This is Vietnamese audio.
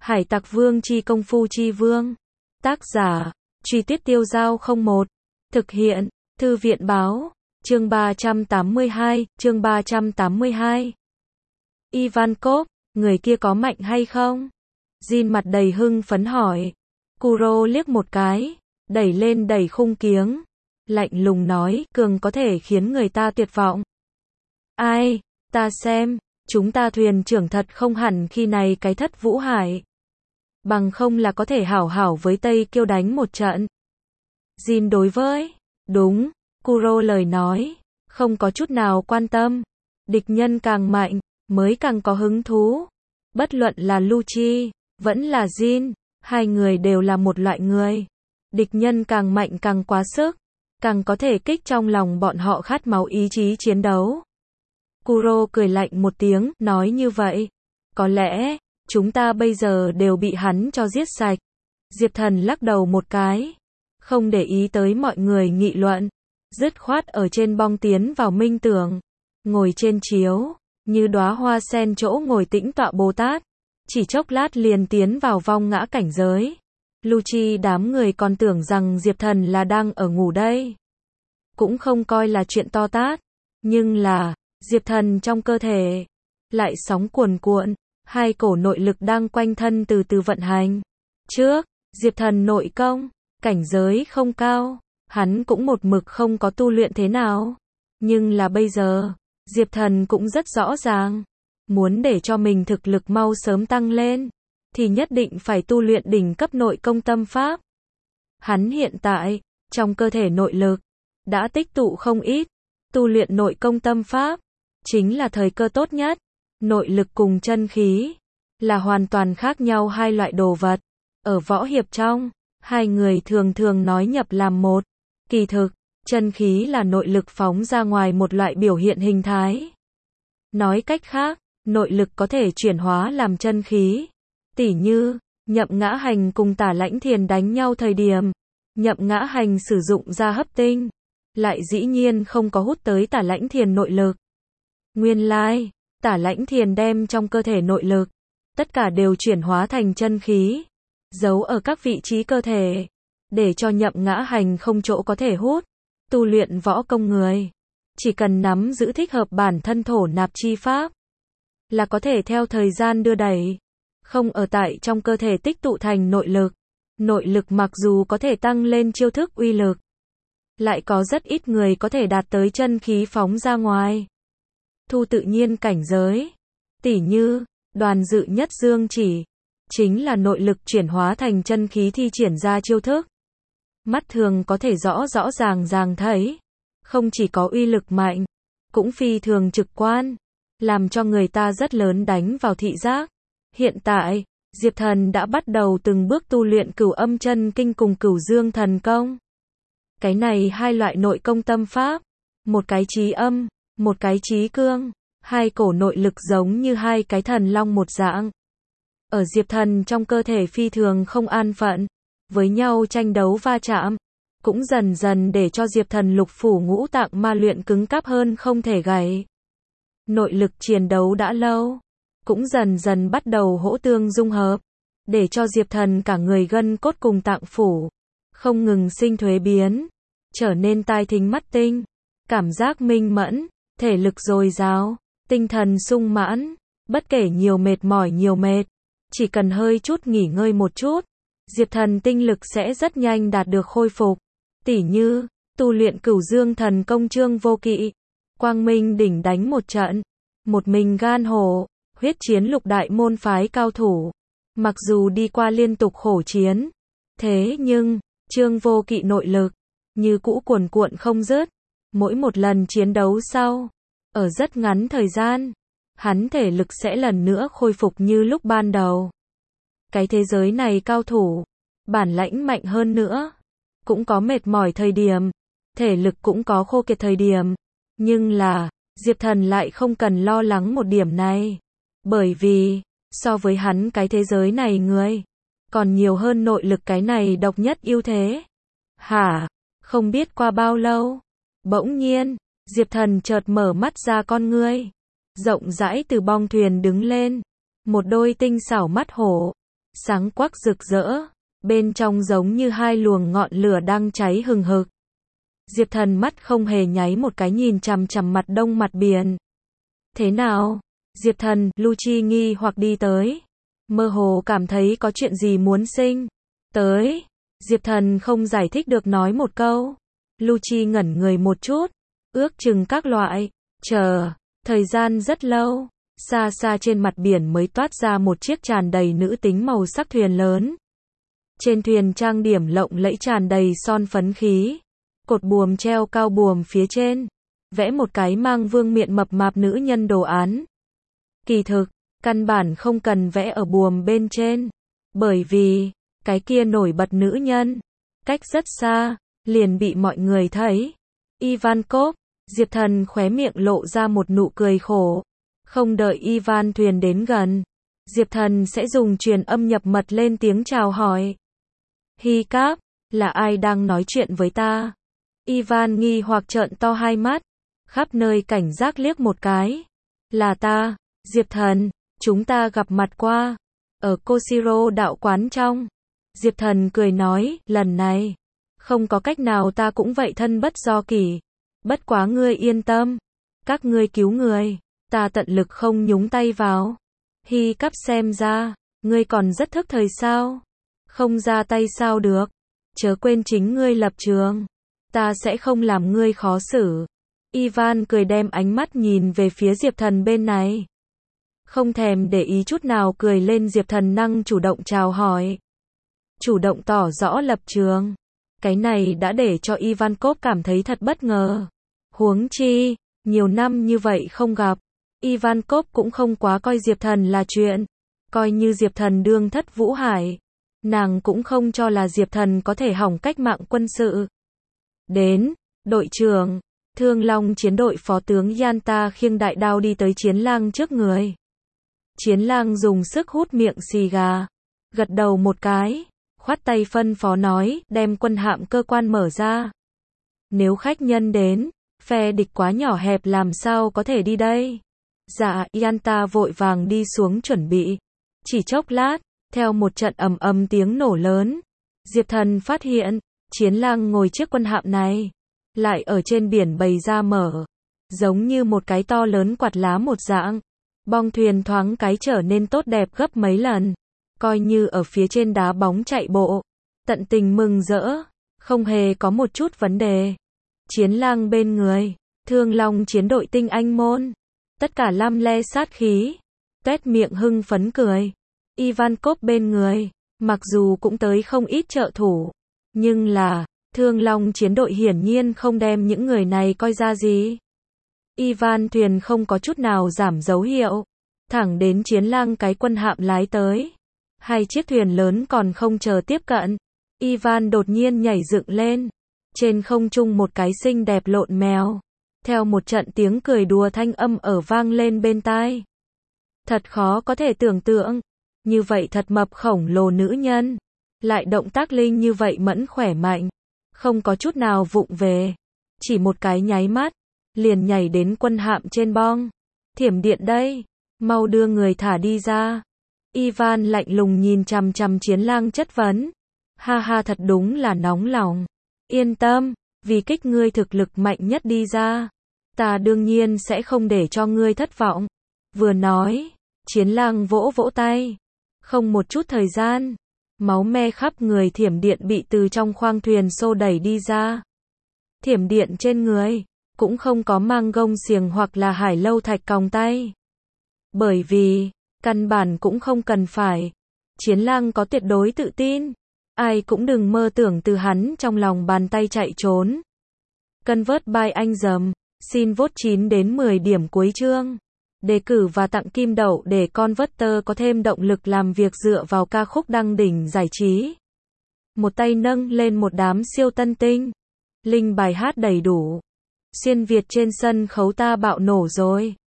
Hải Tặc Vương chi công phu chi vương. Tác giả, Truy Tuyết Tiêu Dao 01. Thực hiện, Thư viện báo, chương 382. Ivankov, người kia có mạnh hay không? Jin mặt đầy hưng phấn hỏi. Kuro liếc một cái, đẩy lên đẩy khung kiếng, lạnh lùng nói, cường có thể khiến người ta tuyệt vọng. Ai, ta xem, chúng ta thuyền trưởng thật không hẳn khi này cái Thất Vũ Hải. Bằng không là có thể hảo hảo với Tây Kiêu đánh một trận. Jin đối với, đúng, Kuro lời nói, không có chút nào quan tâm. Địch nhân càng mạnh, mới càng có hứng thú. Bất luận là Lucci, vẫn là Jin, hai người đều là một loại người. Địch nhân càng mạnh càng quá sức, càng có thể kích trong lòng bọn họ khát máu ý chí chiến đấu. Kuro cười lạnh một tiếng, nói như vậy. Có lẽ, chúng ta bây giờ đều bị hắn cho giết sạch. Diệp Thần lắc đầu một cái, không để ý tới mọi người nghị luận, dứt khoát ở trên bong tiến vào minh tưởng, ngồi trên chiếu, như đóa hoa sen chỗ ngồi tĩnh tọa Bồ Tát, chỉ chốc lát liền tiến vào vong ngã cảnh giới. Lucci đám người còn tưởng rằng Diệp Thần là đang ở ngủ đây, cũng không coi là chuyện to tát, nhưng là, Diệp Thần trong cơ thể lại sóng cuồn cuộn, hai cổ nội lực đang quanh thân từ từ vận hành. Trước, Diệp Thần nội công, cảnh giới không cao, hắn cũng một mực không có tu luyện thế nào. Nhưng là bây giờ, Diệp Thần cũng rất rõ ràng, muốn để cho mình thực lực mau sớm tăng lên, thì nhất định phải tu luyện đỉnh cấp nội công tâm pháp. Hắn hiện tại, trong cơ thể nội lực, đã tích tụ không ít, tu luyện nội công tâm pháp, chính là thời cơ tốt nhất. Nội lực cùng chân khí, là hoàn toàn khác nhau hai loại đồ vật. Ở võ hiệp trong, hai người thường thường nói nhập làm một. Kỳ thực, chân khí là nội lực phóng ra ngoài một loại biểu hiện hình thái. Nói cách khác, nội lực có thể chuyển hóa làm chân khí. Tỉ như, Nhậm Ngã Hành cùng Tả Lãnh Thiền đánh nhau thời điểm, Nhậm Ngã Hành sử dụng ra hấp tinh, lại dĩ nhiên không có hút tới Tả Lãnh Thiền nội lực. Nguyên lai, Tả Lãnh Thiền đem trong cơ thể nội lực, tất cả đều chuyển hóa thành chân khí, giấu ở các vị trí cơ thể, để cho Nhậm Ngã Hành không chỗ có thể hút. Tu luyện võ công người, chỉ cần nắm giữ thích hợp bản thân thổ nạp chi pháp, là có thể theo thời gian đưa đẩy, không ở tại trong cơ thể tích tụ thành nội lực. Nội lực mặc dù có thể tăng lên chiêu thức uy lực, lại có rất ít người có thể đạt tới chân khí phóng ra ngoài. Thu tự nhiên cảnh giới, tỉ như, Đoàn Dự Nhất Dương chỉ, chính là nội lực chuyển hóa thành chân khí thi triển ra chiêu thức. Mắt thường có thể rõ ràng thấy, không chỉ có uy lực mạnh, cũng phi thường trực quan, làm cho người ta rất lớn đánh vào thị giác. Hiện tại, Diệp Thần đã bắt đầu từng bước tu luyện Cửu Âm Chân Kinh cùng Cửu Dương Thần Công. Cái này hai loại nội công tâm pháp, một cái chí âm, một cái chí cương, hai cổ nội lực giống như hai cái thần long một dạng. Ở Diệp Thần trong cơ thể phi thường không an phận, với nhau tranh đấu va chạm, cũng dần dần để cho Diệp Thần lục phủ ngũ tạng ma luyện cứng cáp hơn không thể gãy. Nội lực chiến đấu đã lâu, cũng dần dần bắt đầu hỗ tương dung hợp, để cho Diệp Thần cả người gân cốt cùng tạng phủ, không ngừng sinh thuế biến, trở nên tai thính mắt tinh, cảm giác minh mẫn, thể lực dồi dào, tinh thần sung mãn, bất kể nhiều mệt, chỉ cần hơi chút nghỉ ngơi một chút, Diệp Thần tinh lực sẽ rất nhanh đạt được khôi phục. Tỉ như, tu luyện Cửu Dương Thần Công Trương Vô Kỵ, Quang Minh đỉnh đánh một trận, một mình gan hổ, huyết chiến lục đại môn phái cao thủ. Mặc dù đi qua liên tục khổ chiến, thế nhưng, Trương Vô Kỵ nội lực, như cũ cuồn cuộn không dứt. Mỗi một lần chiến đấu sau, ở rất ngắn thời gian, hắn thể lực sẽ lần nữa khôi phục như lúc ban đầu. Cái thế giới này cao thủ, bản lãnh mạnh hơn nữa, cũng có mệt mỏi thời điểm, thể lực cũng có khô kiệt thời điểm. Nhưng là, Diệp Thần lại không cần lo lắng một điểm này. Bởi vì, so với hắn cái thế giới này người, còn nhiều hơn nội lực cái này độc nhất ưu thế. Hả? Không biết qua bao lâu, bỗng nhiên, Diệp Thần chợt mở mắt ra con ngươi, rộng rãi từ bong thuyền đứng lên, một đôi tinh xảo mắt hổ, sáng quắc rực rỡ, bên trong giống như hai luồng ngọn lửa đang cháy hừng hực. Diệp Thần mắt không hề nháy một cái nhìn chằm chằm mặt đông mặt biển. Thế nào? Diệp Thần, Lucci nghi hoặc đi tới. Mơ hồ cảm thấy có chuyện gì muốn sinh. Tới. Diệp Thần không giải thích được nói một câu. Lucci ngẩn người một chút. Ước chừng các loại. Chờ. Thời gian rất lâu. Xa xa trên mặt biển mới toát ra một chiếc tràn đầy nữ tính màu sắc thuyền lớn. Trên thuyền trang điểm lộng lẫy tràn đầy son phấn khí. Cột buồm treo cao buồm phía trên. Vẽ một cái mang vương miện mập mạp nữ nhân đồ án. Kỳ thực, căn bản không cần vẽ ở buồm bên trên. Bởi vì, cái kia nổi bật nữ nhân, cách rất xa, liền bị mọi người thấy. Ivankov, Diệp Thần khóe miệng lộ ra một nụ cười khổ. Không đợi Ivan thuyền đến gần, Diệp Thần sẽ dùng truyền âm nhập mật lên tiếng chào hỏi. Hi Cáp, là ai đang nói chuyện với ta? Ivan nghi hoặc trợn to hai mắt, khắp nơi cảnh giác liếc một cái. Là ta, Diệp Thần, chúng ta gặp mặt qua, ở Koshiro đạo quán trong. Diệp Thần cười nói, lần này, không có cách nào ta cũng vậy thân bất do kỷ. Bất quá ngươi yên tâm, các ngươi cứu người, ta tận lực không nhúng tay vào. Hi Cáp xem ra, ngươi còn rất thức thời sao? Không ra tay sao được? Chớ quên chính ngươi lập trường, ta sẽ không làm ngươi khó xử. Ivan cười đem ánh mắt nhìn về phía Diệp Thần bên này. Không thèm để ý chút nào cười lên. Diệp Thần năng chủ động chào hỏi. Chủ động tỏ rõ lập trường. Cái này đã để cho Ivankov cảm thấy thật bất ngờ. Huống chi, nhiều năm như vậy không gặp, Ivankov cũng không quá coi Diệp Thần là chuyện. Coi như Diệp Thần đương thất Vũ Hải, nàng cũng không cho là Diệp Thần có thể hỏng cách mạng quân sự. Đến, đội trưởng, Thương Long chiến đội phó tướng Yanta khiêng đại đao đi tới Chiến Lang trước người. Chiến Lang dùng sức hút miệng xì gà, gật đầu một cái, khoát tay phân phó nói, đem quân hạm cơ quan mở ra. Nếu khách nhân đến, phe địch quá nhỏ hẹp làm sao có thể đi đây? Dạ, Yanta vội vàng đi xuống chuẩn bị. Chỉ chốc lát, theo một trận ầm ầm tiếng nổ lớn, Diệp Thần phát hiện, Chiến Lang ngồi chiếc quân hạm này, lại ở trên biển bày ra mở, giống như một cái to lớn quạt lá một dạng. Bong thuyền thoáng cái trở nên tốt đẹp gấp mấy lần, coi như ở phía trên đá bóng chạy bộ, tận tình mừng rỡ, không hề có một chút vấn đề. Chiến Lang bên người, Thương Long chiến đội tinh anh môn, tất cả lăm le sát khí, tuét miệng hưng phấn cười. Ivankov bên người, mặc dù cũng tới không ít trợ thủ, nhưng là, Thương Long chiến đội hiển nhiên không đem những người này coi ra gì. Ivan thuyền không có chút nào giảm dấu hiệu, thẳng đến Chiến Lang cái quân hạm lái tới. Hai chiếc thuyền lớn còn không chờ tiếp cận, Ivan đột nhiên nhảy dựng lên, trên không trung một cái xinh đẹp lộn mèo, theo một trận tiếng cười đùa thanh âm ở vang lên bên tai. Thật khó có thể tưởng tượng, như vậy thật mập khổng lồ nữ nhân, lại động tác linh như vậy mẫn khỏe mạnh, không có chút nào vụng về, chỉ một cái nháy mắt, liền nhảy đến quân hạm trên bong. Thiểm điện đây, mau đưa người thả đi ra. Ivan lạnh lùng nhìn chằm chằm Chiến Lang chất vấn. Ha ha, thật đúng là nóng lòng. Yên tâm, vì kích ngươi thực lực mạnh nhất đi ra, ta đương nhiên sẽ không để cho ngươi thất vọng. Vừa nói, Chiến Lang vỗ vỗ tay. Không một chút thời gian, máu me khắp người thiểm điện bị từ trong khoang thuyền xô đẩy đi ra. Thiểm điện trên người, cũng không có mang gông xiềng hoặc là hải lâu thạch còng tay. Bởi vì, căn bản cũng không cần phải. Chiến Lang có tuyệt đối tự tin. Ai cũng đừng mơ tưởng từ hắn trong lòng bàn tay chạy trốn. Convert by anh dầm, xin vote 9 đến 10 điểm cuối chương. Đề cử và tặng kim đậu để Converter có thêm động lực làm việc dựa vào ca khúc đăng đỉnh giải trí. Một tay nâng lên một đám siêu tân tinh. Link bài hát đầy đủ. Xuyên Việt trên sân khấu ta bạo nổ rồi.